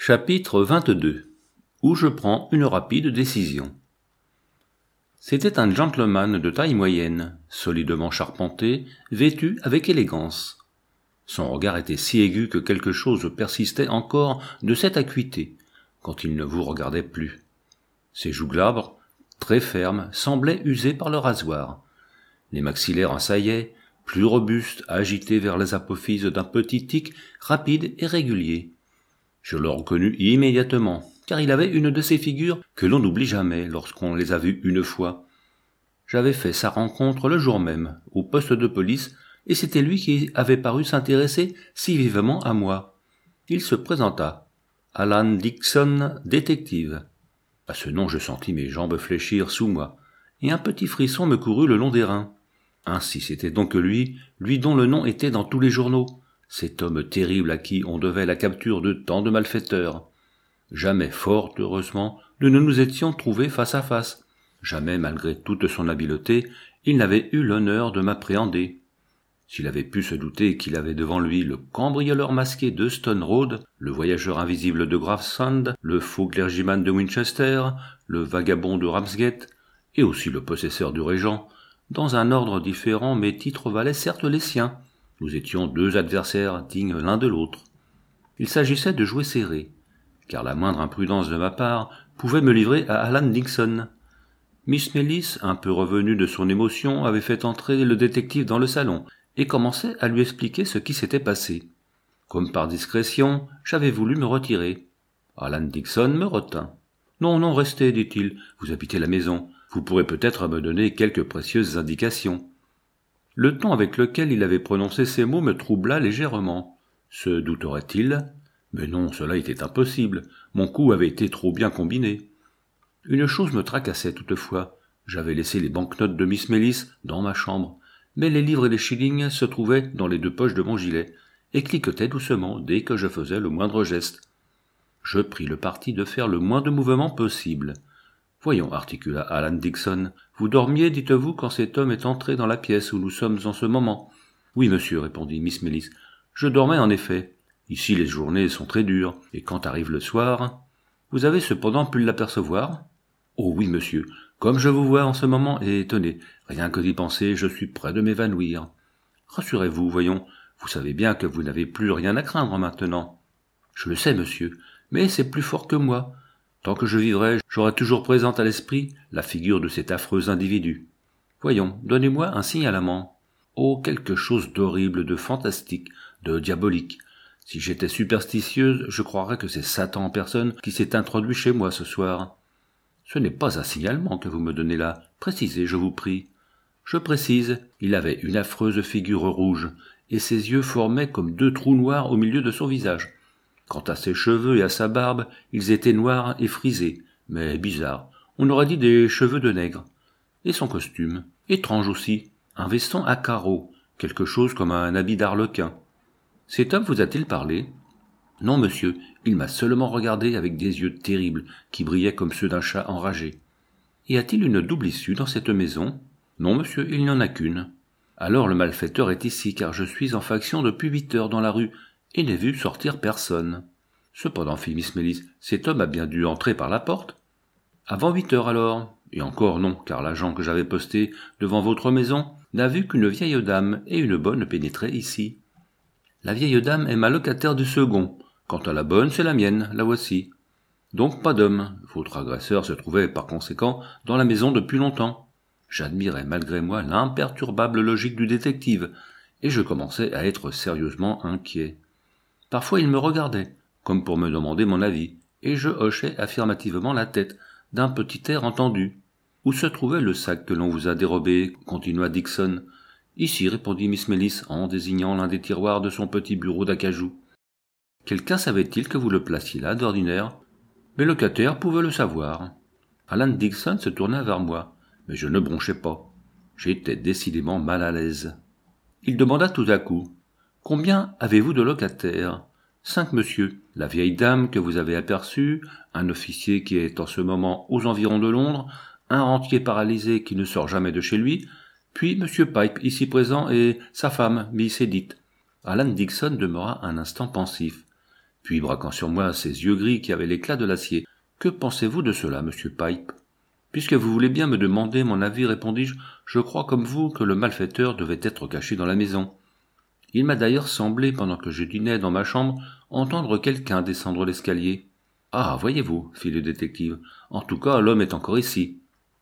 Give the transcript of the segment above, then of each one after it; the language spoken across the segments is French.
Chapitre 22. Où je prends une rapide décision. C'était un gentleman de taille moyenne, solidement charpenté, vêtu avec élégance. Son regard était si aigu que quelque chose persistait encore de cette acuité, quand il ne vous regardait plus. Ses joues glabres, très fermes, semblaient usées par le rasoir. Les maxillaires assaillaient, plus robustes, agités vers les apophyses d'un petit tic rapide et régulier. Je le reconnus immédiatement, car il avait une de ces figures que l'on n'oublie jamais lorsqu'on les a vues une fois. J'avais fait sa rencontre le jour même, au poste de police, et c'était lui qui avait paru s'intéresser si vivement à moi. Il se présenta. Alan Dixon, détective. À ce nom, je sentis mes jambes fléchir sous moi, et un petit frisson me courut le long des reins. Ainsi c'était donc lui dont le nom était dans tous les journaux. Cet homme terrible à qui on devait la capture de tant de malfaiteurs. Jamais, fort heureusement, nous ne nous étions trouvés face à face. Jamais, malgré toute son habileté, il n'avait eu l'honneur de m'appréhender. S'il avait pu se douter qu'il avait devant lui le cambrioleur masqué de Stone Road, le voyageur invisible de Gravesend, le faux clergyman de Winchester, le vagabond de Ramsgate, et aussi le possesseur du Régent, dans un ordre différent mes titres valaient certes les siens. Nous étions deux adversaires dignes l'un de l'autre. Il s'agissait de jouer serré, car la moindre imprudence de ma part pouvait me livrer à Alan Dixon. Miss Mellis, un peu revenue de son émotion, avait fait entrer le détective dans le salon et commençait à lui expliquer ce qui s'était passé. Comme par discrétion, j'avais voulu me retirer. Alan Dixon me retint. « Non, restez, dit-il, vous habitez la maison. Vous pourrez peut-être me donner quelques précieuses indications. » Le ton avec lequel il avait prononcé ces mots me troubla légèrement. Se douterait-il ? Mais non, cela était impossible. Mon coup avait été trop bien combiné. Une chose me tracassait toutefois. J'avais laissé les banknotes de Miss Mellis dans ma chambre, mais les livres et les shillings se trouvaient dans les deux poches de mon gilet, et cliquetaient doucement dès que je faisais le moindre geste. Je pris le parti de faire le moins de mouvements possible. « Voyons, articula Alan Dixon, vous dormiez, dites-vous, quand cet homme est entré dans la pièce où nous sommes en ce moment. »« Oui, monsieur, répondit Miss Mellis. Je dormais en effet. Ici les journées sont très dures, et quand arrive le soir... Vous avez cependant pu l'apercevoir ? » ?»« Oh oui, monsieur, comme je vous vois en ce moment, et tenez, rien que d'y penser, je suis près de m'évanouir. Rassurez-vous, voyons, vous savez bien que vous n'avez plus rien à craindre maintenant. »« Je le sais, monsieur, mais c'est plus fort que moi. Tant que je vivrai, j'aurai toujours présente à l'esprit la figure de cet affreux individu. Voyons, donnez-moi un signalement. Oh, quelque chose d'horrible, de fantastique, de diabolique. Si j'étais superstitieuse, je croirais que c'est Satan en personne qui s'est introduit chez moi ce soir. Ce n'est pas un signalement que vous me donnez là. Précisez, je vous prie. Je précise, il avait une affreuse figure rouge, et ses yeux formaient comme deux trous noirs au milieu de son visage. Quant à ses cheveux et à sa barbe, ils étaient noirs et frisés, mais bizarres, on aurait dit des cheveux de nègre. Et son costume, étrange aussi, un veston à carreaux, quelque chose comme un habit d'arlequin. Cet homme vous a-t-il parlé ? Non, monsieur, il m'a seulement regardé avec des yeux terribles, qui brillaient comme ceux d'un chat enragé. Y a-t-il une double issue dans cette maison ? Non, monsieur, il n'y en a qu'une. Alors le malfaiteur est ici, car je suis en faction depuis 8 heures dans la rue, et n'ai vu sortir personne. Cependant, fit Miss Mellis, cet homme a bien dû entrer par la porte. Avant 8 heures alors. Et encore non, car l'agent que j'avais posté devant votre maison n'a vu qu'une vieille dame et une bonne pénétrer ici. La vieille dame est ma locataire du second. Quant à la bonne, c'est la mienne, la voici. Donc pas d'homme. Votre agresseur se trouvait par conséquent dans la maison depuis longtemps. J'admirais malgré moi l'imperturbable logique du détective, et je commençais à être sérieusement inquiet. Parfois il me regardait, comme pour me demander mon avis, et je hochais affirmativement la tête, d'un petit air entendu. « Où se trouvait le sac que l'on vous a dérobé ?» continua Dixon. « Ici, répondit Miss Mellis, en désignant l'un des tiroirs de son petit bureau d'acajou. Quelqu'un savait-il que vous le placiez là, d'ordinaire ? Mes locataires pouvaient le savoir. » Alan Dixon se tourna vers moi, mais je ne bronchais pas. J'étais décidément mal à l'aise. Il demanda tout à coup. « Combien avez-vous de locataires ? » « 5, monsieur. La vieille dame que vous avez aperçue, un officier qui est en ce moment aux environs de Londres, un rentier paralysé qui ne sort jamais de chez lui, puis monsieur Pipe, ici présent, et sa femme, Miss Edith. » Alan Dixon demeura un instant pensif. Puis, braquant sur moi ses yeux gris qui avaient l'éclat de l'acier, « Que pensez-vous de cela, monsieur Pipe ?»« Puisque vous voulez bien me demander mon avis, répondis-je, je crois comme vous que le malfaiteur devait être caché dans la maison. Il m'a d'ailleurs semblé, pendant que je dînais dans ma chambre, entendre quelqu'un descendre l'escalier. « Ah, voyez-vous, fit le détective, en tout cas l'homme est encore ici. »«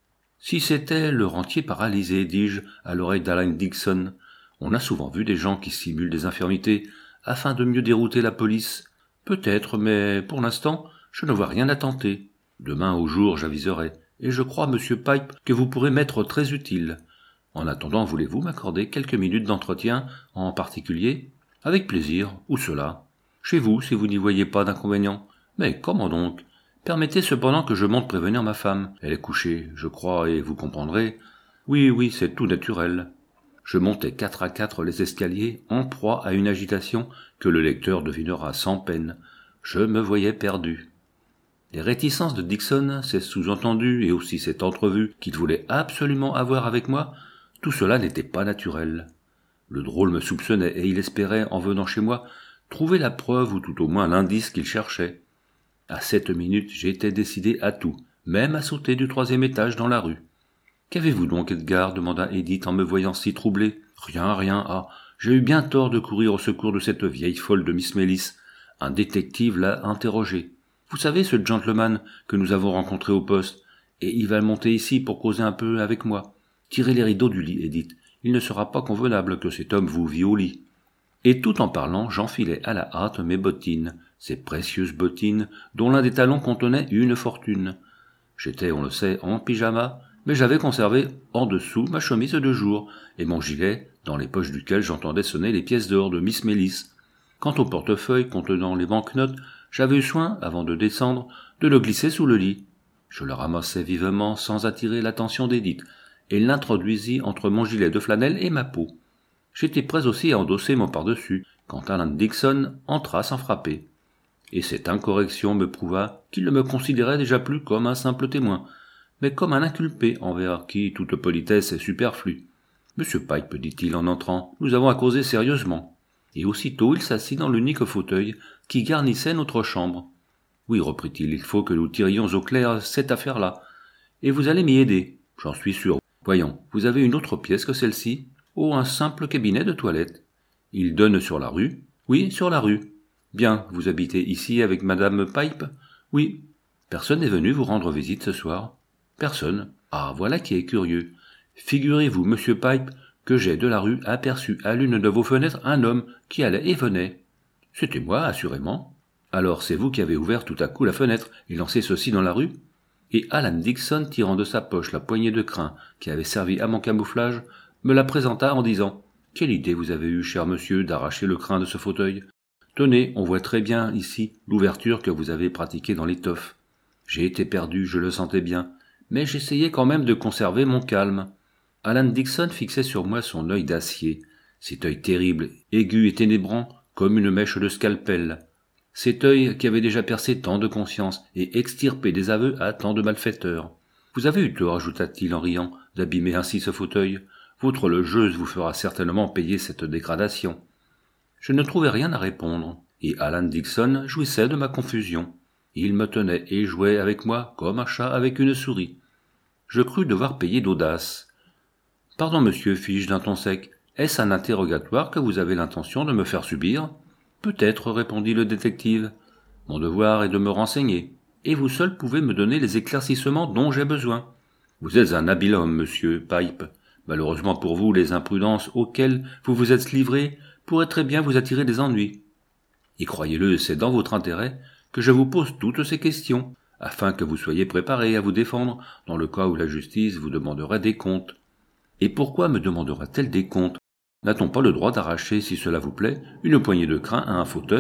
Si c'était le rentier paralysé, dis-je à l'oreille d'Alan Dixon. On a souvent vu des gens qui simulent des infirmités, afin de mieux dérouter la police. Peut-être, mais pour l'instant, je ne vois rien à tenter. Demain au jour, j'aviserai, et je crois, monsieur Pipe, que vous pourrez m'être très utile. En attendant, voulez-vous m'accorder quelques minutes d'entretien, en particulier ? Avec plaisir, où cela ? Chez vous, si vous n'y voyez pas d'inconvénient. Mais comment donc ? Permettez cependant que je monte prévenir ma femme. Elle est couchée, je crois, et vous comprendrez. Oui, c'est tout naturel. Je montai 4 à 4 les escaliers, en proie à une agitation que le lecteur devinera sans peine. Je me voyais perdu. Les réticences de Dixon, ces sous-entendus et aussi cette entrevue qu'il voulait absolument avoir avec moi, tout cela n'était pas naturel. Le drôle me soupçonnait et il espérait, en venant chez moi, trouver la preuve ou tout au moins l'indice qu'il cherchait. À cette minute, j'étais décidé à tout, même à sauter du 3e étage dans la rue. « Qu'avez-vous donc, Edgar ?» demanda Edith en me voyant si troublé. « Rien. Ah, j'ai eu bien tort de courir au secours de cette vieille folle de Miss Mellis. Un détective l'a interrogée. Vous savez, ce gentleman que nous avons rencontré au poste, et il va monter ici pour causer un peu avec moi. Tirez les rideaux du lit, Edith. Il ne sera pas convenable que cet homme vous vît au lit. » Et tout en parlant, j'enfilai à la hâte mes bottines, ces précieuses bottines dont l'un des talons contenait une fortune. J'étais, on le sait, en pyjama, mais j'avais conservé en dessous ma chemise de jour et mon gilet, dans les poches duquel j'entendais sonner les pièces d'or de Miss Mellis. Quant au portefeuille contenant les banknotes, j'avais eu soin, avant de descendre, de le glisser sous le lit. Je le ramassai vivement sans attirer l'attention d'Edith, et l'introduisis entre mon gilet de flanelle et ma peau. J'étais prêt aussi à endosser mon pardessus, quand Alan Dixon entra sans frapper. Et cette incorrection me prouva qu'il ne me considérait déjà plus comme un simple témoin, mais comme un inculpé envers qui toute politesse est superflue. « Monsieur Pipe, dit-il en entrant, nous avons à causer sérieusement. » Et aussitôt il s'assit dans l'unique fauteuil qui garnissait notre chambre. « Oui, reprit-il, il faut que nous tirions au clair cette affaire-là. Et vous allez m'y aider, j'en suis sûr. Voyons, vous avez une autre pièce que celle-ci ? Oh, un simple cabinet de toilette. Il donne sur la rue ? Oui, sur la rue. Bien, vous habitez ici avec madame Pipe ? Oui. Personne n'est venu vous rendre visite ce soir ? Personne. Ah, voilà qui est curieux. Figurez-vous, monsieur Pipe, que j'ai de la rue aperçu à l'une de vos fenêtres un homme qui allait et venait. C'était moi, assurément. Alors c'est vous qui avez ouvert tout à coup la fenêtre et lancé ceci dans la rue ? Et Alan Dixon, tirant de sa poche la poignée de crin qui avait servi à mon camouflage, me la présenta en disant « Quelle idée vous avez eue, cher monsieur, d'arracher le crin de ce fauteuil ? Tenez, on voit très bien ici l'ouverture que vous avez pratiquée dans l'étoffe. J'ai été perdu, je le sentais bien, mais j'essayais quand même de conserver mon calme. » Alan Dixon fixait sur moi son œil d'acier, cet œil terrible, aigu et ténébrant comme une mèche de scalpel, cet œil qui avait déjà percé tant de consciences et extirpé des aveux à tant de malfaiteurs. « Vous avez eu tort, ajouta-t-il en riant, d'abîmer ainsi ce fauteuil. Votre logeuse vous fera certainement payer cette dégradation. » Je ne trouvais rien à répondre, et Alan Dixon jouissait de ma confusion. Il me tenait et jouait avec moi comme un chat avec une souris. Je crus devoir payer d'audace. « Pardon, monsieur, fis-je d'un ton sec, est-ce un interrogatoire que vous avez l'intention de me faire subir ? » « Peut-être, répondit le détective. Mon devoir est de me renseigner, et vous seul pouvez me donner les éclaircissements dont j'ai besoin. Vous êtes un habile homme, monsieur Pipe. Malheureusement pour vous, les imprudences auxquelles vous vous êtes livré pourraient très bien vous attirer des ennuis. Et croyez-le, c'est dans votre intérêt que je vous pose toutes ces questions, afin que vous soyez préparé à vous défendre dans le cas où la justice vous demanderait des comptes. Et pourquoi me demandera-t-elle des comptes ? N'a-t-on pas le droit d'arracher, si cela vous plaît, une poignée de crin à un fauteuil ?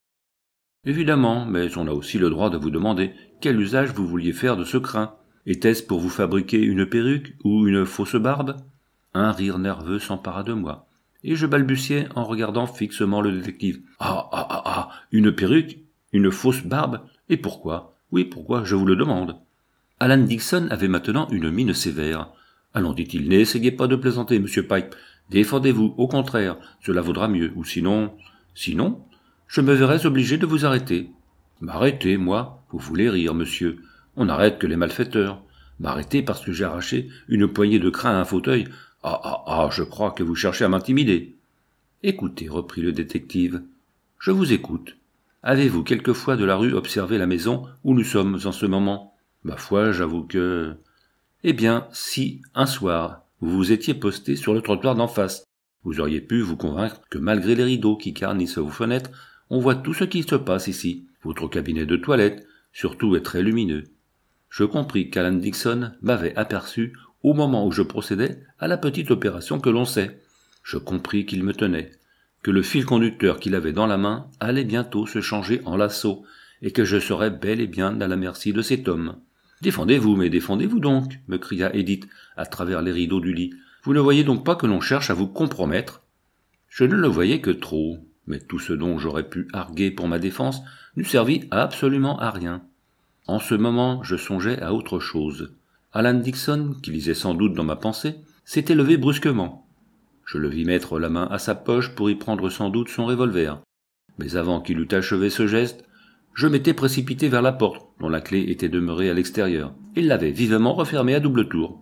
Évidemment, mais on a aussi le droit de vous demander quel usage vous vouliez faire de ce crin. Était-ce pour vous fabriquer une perruque ou une fausse barbe ? Un rire nerveux s'empara de moi, et je balbutiai en regardant fixement le détective. Ah, une perruque ? Une fausse barbe ? Et pourquoi ? Oui, pourquoi, je vous le demande. Alan Dixon avait maintenant une mine sévère. Allons, dit-il, n'essayez pas de plaisanter, monsieur Pipe. Défendez-vous, au contraire, cela vaudra mieux, ou sinon... Sinon ? je me verrais obligé de vous arrêter. M'arrêter, moi? Vous voulez rire, monsieur. On n'arrête que les malfaiteurs. M'arrêter parce que j'ai arraché une poignée de crin à un fauteuil. Ah, je crois que vous cherchez à m'intimider. Écoutez, reprit le détective. Je vous écoute. Avez-vous quelquefois de la rue observé la maison où nous sommes en ce moment? Ma foi, j'avoue que... Eh bien, si, un soir, vous vous étiez posté sur le trottoir d'en face, vous auriez pu vous convaincre que malgré les rideaux qui garnissent vos fenêtres, on voit tout ce qui se passe ici. Votre cabinet de toilette, surtout, est très lumineux. Je compris qu'Alan Dixon m'avait aperçu au moment où je procédais à la petite opération que l'on sait. Je compris qu'il me tenait, que le fil conducteur qu'il avait dans la main allait bientôt se changer en lasso, et que je serais bel et bien à la merci de cet homme. « Défendez-vous, mais défendez-vous donc !» me cria Edith à travers les rideaux du lit. « Vous ne voyez donc pas que l'on cherche à vous compromettre ?» Je ne le voyais que trop, mais tout ce dont j'aurais pu arguer pour ma défense n'eût servi absolument à rien. En ce moment, je songeais à autre chose. Alan Dixon, qui lisait sans doute dans ma pensée, s'était levé brusquement. Je le vis mettre la main à sa poche pour y prendre sans doute son revolver. Mais avant qu'il eût achevé ce geste, je m'étais précipité vers la porte, dont la clé était demeurée à l'extérieur, et l'avais vivement refermée à double tour.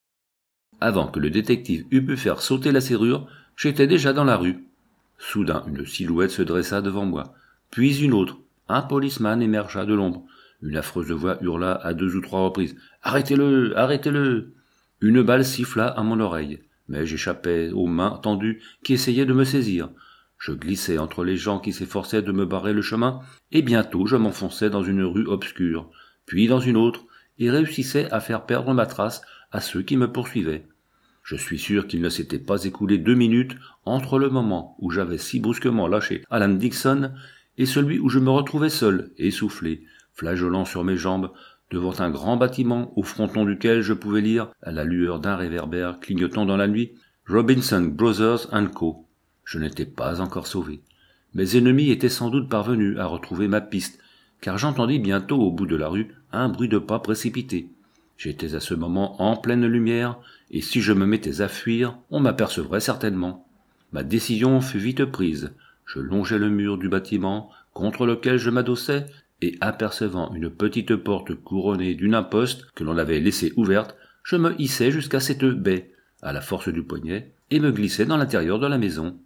Avant que le détective eût pu faire sauter la serrure, j'étais déjà dans la rue. Soudain, une silhouette se dressa devant moi, puis une autre. Un policeman émergea de l'ombre. Une affreuse voix hurla à 2 ou 3 reprises. « Arrêtez-le! Arrêtez-le » Une balle siffla à mon oreille, mais j'échappais aux mains tendues qui essayaient de me saisir. Je glissais entre les gens qui s'efforçaient de me barrer le chemin, et bientôt je m'enfonçais dans une rue obscure, puis dans une autre, et réussissais à faire perdre ma trace à ceux qui me poursuivaient. Je suis sûr qu'il ne s'était pas écoulé 2 minutes entre le moment où j'avais si brusquement lâché Alan Dixon et celui où je me retrouvais seul, essoufflé, flageolant sur mes jambes, devant un grand bâtiment au fronton duquel je pouvais lire, à la lueur d'un réverbère clignotant dans la nuit, « Robinson Brothers & Co ». Je n'étais pas encore sauvé. Mes ennemis étaient sans doute parvenus à retrouver ma piste, car j'entendis bientôt au bout de la rue un bruit de pas précipité. J'étais à ce moment en pleine lumière, et si je me mettais à fuir, on m'apercevrait certainement. Ma décision fut vite prise. Je longeai le mur du bâtiment contre lequel je m'adossais, et apercevant une petite porte couronnée d'une imposte que l'on avait laissée ouverte, je me hissai jusqu'à cette baie, à la force du poignet, et me glissai dans l'intérieur de la maison.